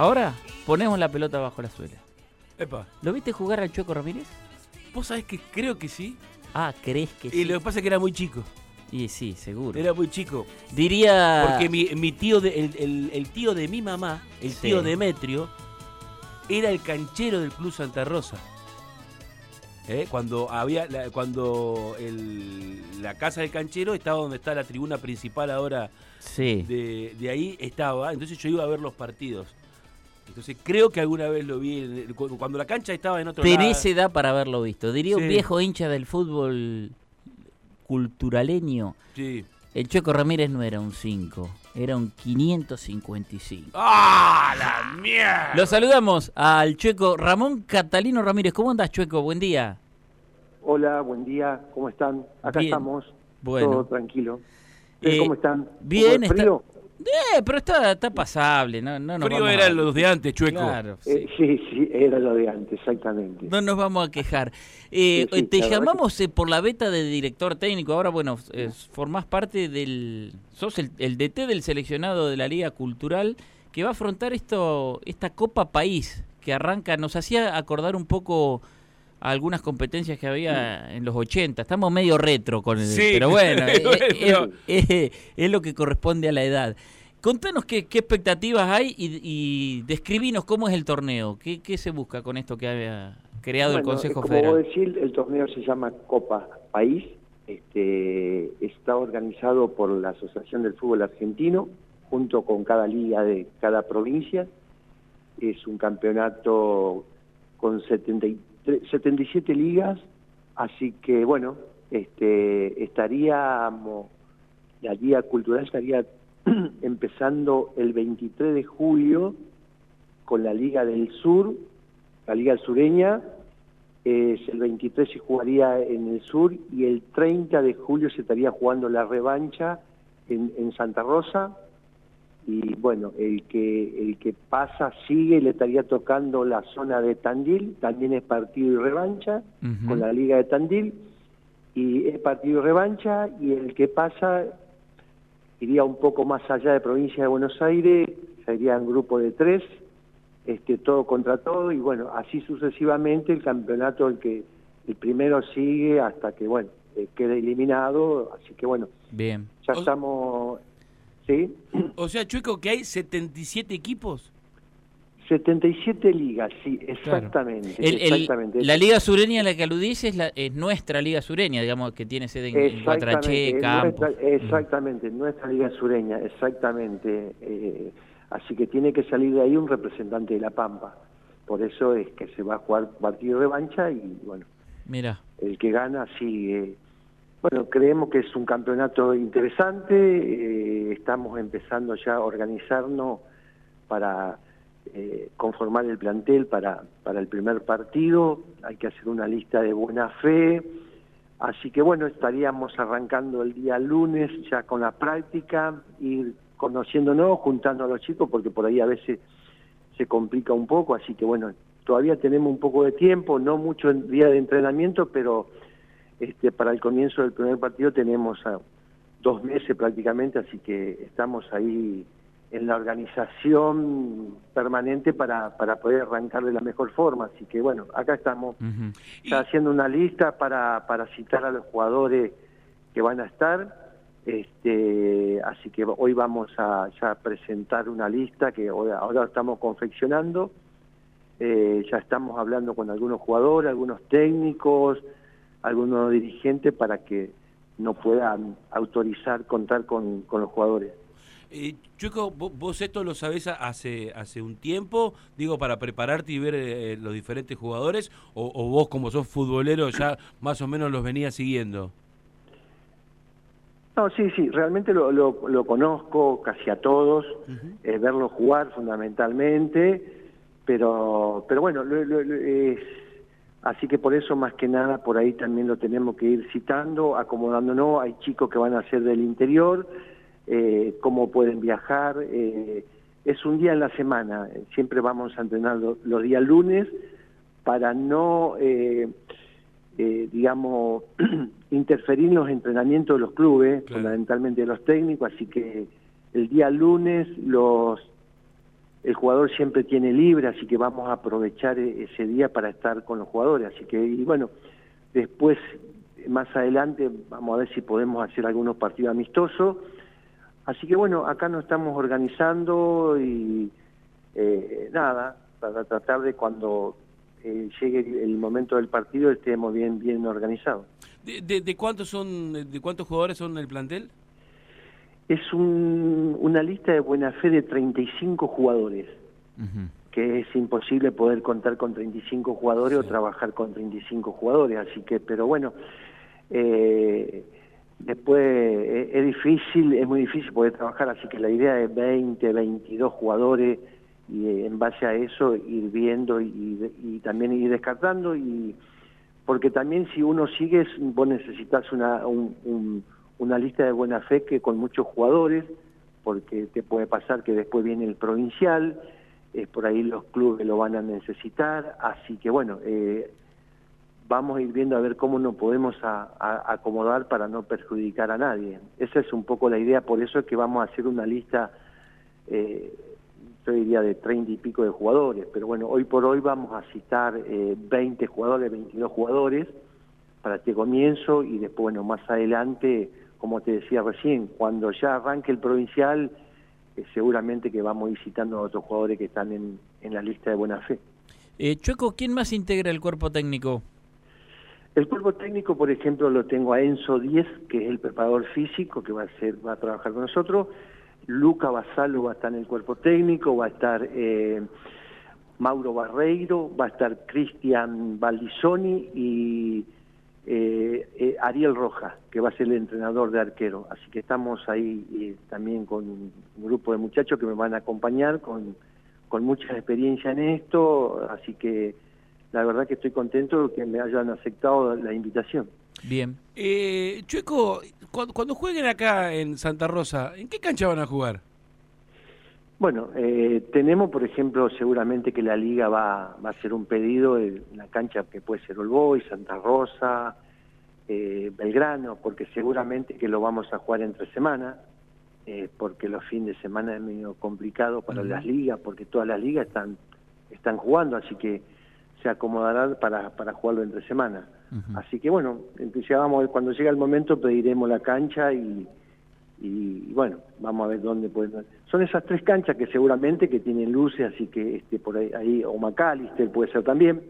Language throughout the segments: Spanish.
Ahora ponemos la pelota bajo la suela. Epa. ¿Lo viste jugar al Chueco Ramírez? ¿Vos sabés que creo que sí? Ah, ¿crees que sí? Y lo que pasa es que era muy chico. Y sí, seguro. Era muy chico. Diría... Porque mi tío, el tío de mi mamá, el Sí. tío Demetrio, era el canchero del Club Santa Rosa. Cuando la casa del canchero estaba donde está la tribuna principal ahora, Sí. de ahí estaba, entonces yo iba a ver los partidos. Entonces creo que alguna vez lo vi, cuando la cancha estaba en otro lado. Tenés edad para haberlo visto. Diría un Sí. viejo hincha del fútbol culturaleño. Sí. El Chueco Ramírez no era un 5, era un 555. ¡Ah, la mierda! Lo saludamos al Chueco Ramón Catalino Ramírez. ¿Cómo andás, Chueco? Buen día. Hola, buen día, ¿cómo están? Acá Bien. estamos, Bueno. todo tranquilo. ¿Ustedes cómo están? Bien, ¿Un poco de frío? pero está pasable. No nos Frío vamos eran los de antes, Chueco. Claro, sí. Sí, era lo de antes, exactamente. No nos vamos a quejar. Sí, Te la verdad llamamos por la beta de director técnico. Ahora, bueno, formás parte sos el DT del seleccionado de la Liga Cultural que va a afrontar esta Copa País que arranca. Nos hacía acordar un poco a algunas competencias que había en los 80. Estamos medio retro con el... Sí. Pero bueno, Bueno. es lo que corresponde a la edad. Contanos qué expectativas hay y describinos cómo es el torneo. ¿Qué se busca con esto que ha creado el Consejo como Federal? vos decís, el torneo se llama Copa País. Está organizado por la Asociación del Fútbol Argentino, junto con cada liga de cada provincia. Es un campeonato con 77 ligas, así que bueno, la Liga Cultural estaría empezando el 23 de julio con la Liga del Sur, la Liga Sureña. El 23 se jugaría en el sur y el 30 de julio se estaría jugando la revancha en Santa Rosa. Y bueno, el que pasa sigue, le estaría tocando la zona de Tandil, también es partido y revancha, con la Liga de Tandil, y es partido y revancha, y el que pasa iría un poco más allá de provincia de Buenos Aires, sería un grupo de 3, todo contra todo, y bueno, así sucesivamente el campeonato, el primero sigue hasta que, bueno, quede eliminado, así que bueno, Bien. ya estamos... ¿Sí? O sea, Chueco, que hay 77 equipos. 77 ligas, sí, exactamente. Claro. Exactamente. La Liga Sureña a la que aludís es nuestra Liga Sureña, digamos, que tiene sede en Guatraché, Campos. Exactamente, nuestra Liga Sureña, exactamente. Así que tiene que salir de ahí un representante de La Pampa. Por eso es que se va a jugar partido de revancha y, bueno, Mira. el que gana sigue. Bueno, creemos que es un campeonato interesante, estamos empezando ya a organizarnos para conformar el plantel para el primer partido, hay que hacer una lista de buena fe, así que bueno, estaríamos arrancando el día lunes ya con la práctica, ir conociéndonos, juntando a los chicos, porque por ahí a veces se complica un poco, así que bueno, todavía tenemos un poco de tiempo, no mucho día de entrenamiento, pero... para el comienzo del primer partido tenemos 2 meses prácticamente, así que estamos ahí en la organización permanente para poder arrancar de la mejor forma. Así que bueno, acá estamos ya haciendo una lista para citar a los jugadores que van a estar. Así que hoy vamos a ya presentar una lista que ahora estamos confeccionando. Ya estamos hablando con algunos jugadores, algunos técnicos, algunos dirigentes para que no puedan autorizar contar con los jugadores. Chueco, vos esto lo sabés hace un tiempo, digo, para prepararte y ver los diferentes jugadores, o vos como sos futbolero ya más o menos los venías siguiendo. No, sí, realmente lo conozco casi a todos, verlos jugar fundamentalmente, pero bueno, así que por eso más que nada por ahí también lo tenemos que ir citando, acomodándonos. Hay chicos que van a ser del interior, cómo pueden viajar, es un día en la semana, siempre vamos a entrenar los días lunes para no, digamos, interferir en los entrenamientos de los clubes, claro, fundamentalmente de los técnicos, así que el día lunes los el jugador siempre tiene libre, así que vamos a aprovechar ese día para estar con los jugadores. Así que, y bueno, después, más adelante, vamos a ver si podemos hacer algunos partidos amistosos. Así que bueno, acá nos estamos organizando y nada, para tratar de cuando llegue el momento del partido estemos bien organizados. ¿De cuántos jugadores son el plantel? Es una lista de buena fe de 35 jugadores, que es imposible poder contar con 35 jugadores o trabajar con 35 jugadores, así que, pero bueno, después es difícil, es muy difícil poder trabajar, así que la idea es 20, 22 jugadores, y en base a eso ir viendo y también ir descartando, y porque también si uno sigue, vos necesitas una lista de buena fe que con muchos jugadores, porque te puede pasar que después viene el provincial, por ahí los clubes lo van a necesitar, así que bueno, vamos a ir viendo a ver cómo nos podemos acomodar para no perjudicar a nadie. Esa es un poco la idea, por eso es que vamos a hacer una lista, yo diría de 30 y pico de jugadores, pero bueno, hoy por hoy vamos a citar 20 jugadores, 22 jugadores para este comienzo, y después, bueno, más adelante, como te decía recién, cuando ya arranque el provincial, seguramente que vamos a ir citando a otros jugadores que están en la lista de buena fe. Chueco, ¿quién más integra el cuerpo técnico? El cuerpo técnico, por ejemplo, lo tengo a Enzo Díez, que es el preparador físico, que va a trabajar con nosotros. Luca Basalo va a estar en el cuerpo técnico, va a estar Mauro Barreiro, va a estar Cristian Baldisoni y Ariel Rojas, que va a ser el entrenador de arquero. Así que estamos ahí también con un grupo de muchachos que me van a acompañar con mucha experiencia en esto, así que la verdad que estoy contento de que me hayan aceptado la invitación. Bien. Chueco, cuando jueguen acá en Santa Rosa, ¿en qué cancha van a jugar? Bueno, tenemos, por ejemplo, seguramente que la liga va a hacer un pedido en una cancha que puede ser Olboy, Santa Rosa, Belgrano, porque seguramente que lo vamos a jugar entre semanas, porque los fines de semana es medio complicado para las ligas, porque todas las ligas están jugando, así que se acomodará para jugarlo entre semanas. Así que bueno, entonces cuando llega el momento pediremos la cancha y bueno, vamos a ver dónde pueden. Son esas tres canchas que seguramente que tienen luces, así que por ahí o McAllister puede ser también.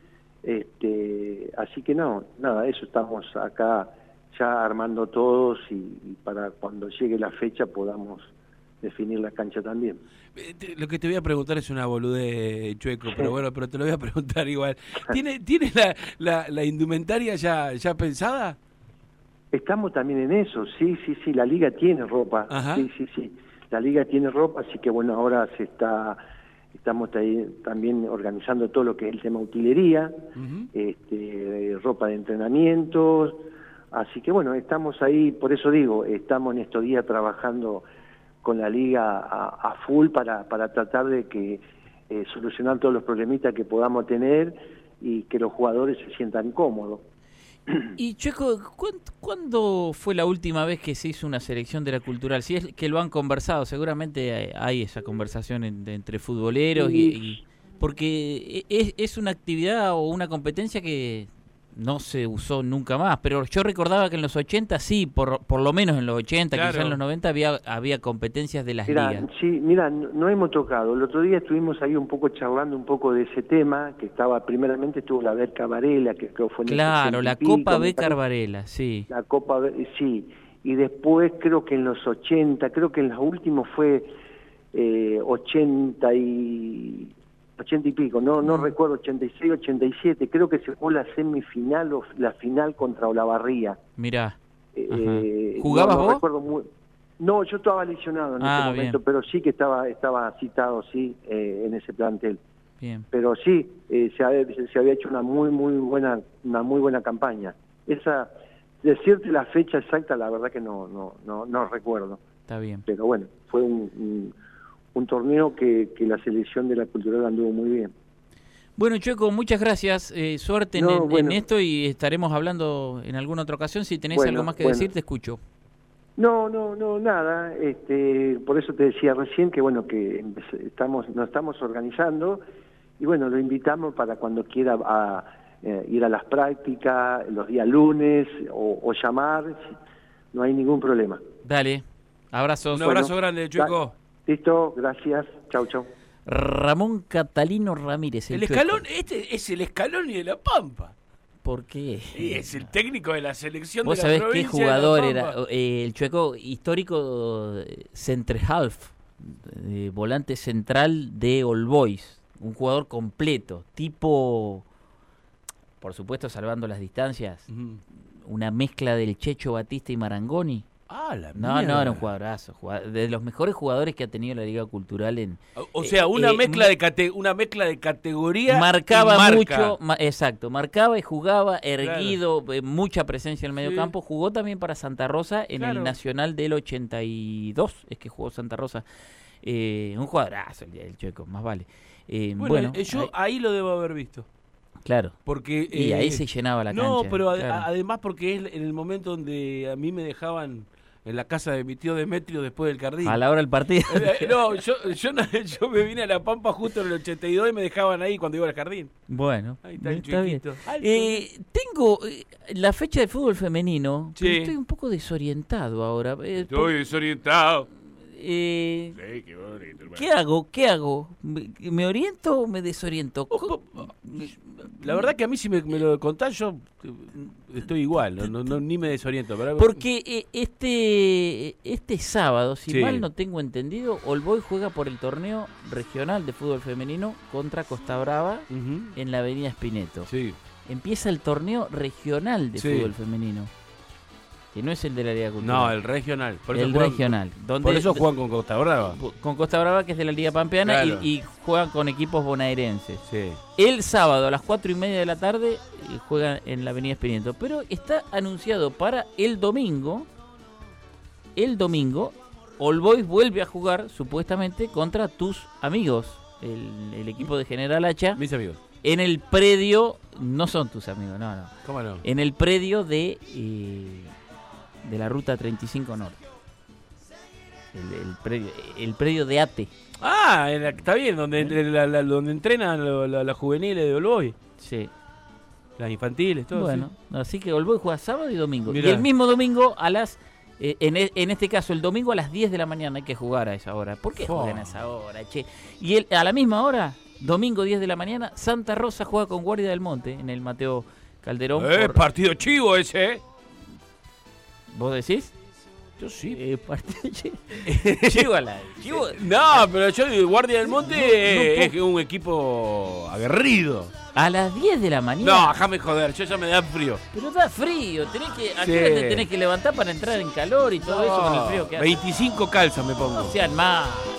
Así que nada, eso estamos acá ya armando todos y para cuando llegue la fecha podamos definir la cancha también. Lo que te voy a preguntar es una boludez, Chueco, pero bueno, pero te lo voy a preguntar igual. ¿Tiene la indumentaria ya pensada? Estamos también en eso, sí, la liga tiene ropa. Ajá. Sí, la liga tiene ropa, así que bueno, ahora estamos también organizando todo lo que es el tema utilería, ropa de entrenamiento, así que bueno, estamos ahí, por eso digo, estamos en estos días trabajando con la liga a full para tratar de que solucionar todos los problemitas que podamos tener y que los jugadores se sientan cómodos. Y Chueco, ¿cuándo fue la última vez que se hizo una selección de la cultural? Si es que lo han conversado, seguramente hay esa conversación entre futboleros y porque es una actividad o una competencia que no se usó nunca más, pero yo recordaba que en los 80 sí, por lo menos en los 80, claro. Quizás en los 90 había competencias de las ligas. Sí, mira, no hemos tocado. El otro día estuvimos ahí un poco charlando un poco de ese tema, que primeramente estuvo la Becar Varela, que creo fue en Claro, la pico, Copa Becar Varela, sí. La Copa, sí. Y después creo que en los 80, creo que en los últimos fue 80 y pico, no recuerdo, 86, 87, creo que se jugó la semifinal o la final contra Olavarría. Mirá. ¿Jugabas vos? Recuerdo no, yo estaba lesionado en ese momento, bien. pero sí que estaba citado, sí, en ese plantel. Bien. Pero sí, se había hecho una muy buena campaña. Esa, decirte la fecha exacta, la verdad que no recuerdo. Está bien. Pero bueno, fue un torneo que la selección de la cultural anduvo muy bien. Bueno, Chueco, muchas gracias. Suerte en esto y estaremos hablando en alguna otra ocasión. Si tenés algo más que decir, te escucho. No, nada. Por eso te decía recién que bueno que nos estamos organizando y bueno lo invitamos para cuando quiera ir a las prácticas los días lunes o llamar, no hay ningún problema. Dale, abrazos. Un abrazo grande, Chueco. Listo, gracias. Chau. Ramón Catalino Ramírez. El escalón, este es el Scaloni de La Pampa. ¿Por qué? Sí, es el técnico de la selección de ¿Vos la sabés qué provincia jugador de La era? Pampa. El Chueco histórico center half, volante central de All Boys, un jugador completo, tipo, por supuesto salvando las distancias, una mezcla del Checho Batista y Marangoni. La No, mierda. era un jugadorazo, de los mejores jugadores que ha tenido la Liga Cultural en... O sea, una mezcla de categoría marcaba y marca. mucho, exacto, marcaba y jugaba erguido, mucha presencia en el medio campo, jugó también para Santa Rosa en el Nacional del 82, es que jugó Santa Rosa, un jugadorazo el Chueco, más vale. Bueno, yo ahí lo debo haber visto. Claro, porque y ahí se llenaba la cancha. No, pero claro. además porque es en el momento donde a mí me dejaban en la casa de mi tío Demetrio después del Cardín. A la hora del partido. No, yo me vine a La Pampa justo en el 82 y me dejaban ahí cuando iba al Jardín. Bueno, ahí está el bien. Chuequito. Tengo la fecha de fútbol femenino, Sí. pero estoy un poco desorientado ahora. Estoy desorientado. ¿Qué hago? ¿Me oriento o me desoriento? La verdad que a mí si me lo contás yo estoy igual, ni me desoriento. Pero... Porque este sábado, si Sí. mal no tengo entendido, All Boys juega por el torneo regional de fútbol femenino contra Costa Brava en la avenida Espineto. Sí. Empieza el torneo regional de fútbol femenino, que no es el de la Liga Cultural. No, el regional. Por eso el juegan, regional. Por eso juegan con Costa Brava. Con Costa Brava, que es de la Liga Pampeana, Claro. y juegan con equipos bonaerenses. Sí. El sábado a las 4:30 de la tarde juegan en la avenida Espineto. Pero está anunciado para el domingo. El domingo, All Boys vuelve a jugar, supuestamente, contra tus amigos. El equipo de General Hacha. Mis amigos. En el predio, no son tus amigos, no. ¿Cómo no? En el predio de la ruta 35 Norte. El predio de ATE. Está bien, donde entrenan las juveniles de All Boys, Sí. las infantiles, todo. Bueno, así que All Boys juega sábado y domingo. Mirá. Y el mismo domingo a las... en este caso, el domingo a las 10 de la mañana hay que jugar a esa hora. ¿Por qué juegan a esa hora, che? Y a la misma hora, domingo 10 de la mañana, Santa Rosa juega con Guardia del Monte en el Mateo Calderón. Partido chivo ese, ¿Vos decís? Yo sí. Partido chivo a la... Chivo... No, pero yo digo, Guardia del Monte es un equipo aguerrido. A las 10 de la mañana. No, déjame joder, yo ya me da frío. Pero da frío, ¿a qué hora te tenés que levantar para entrar en calor y todo eso con el frío que hace? 25 calzas me pongo. No sean más.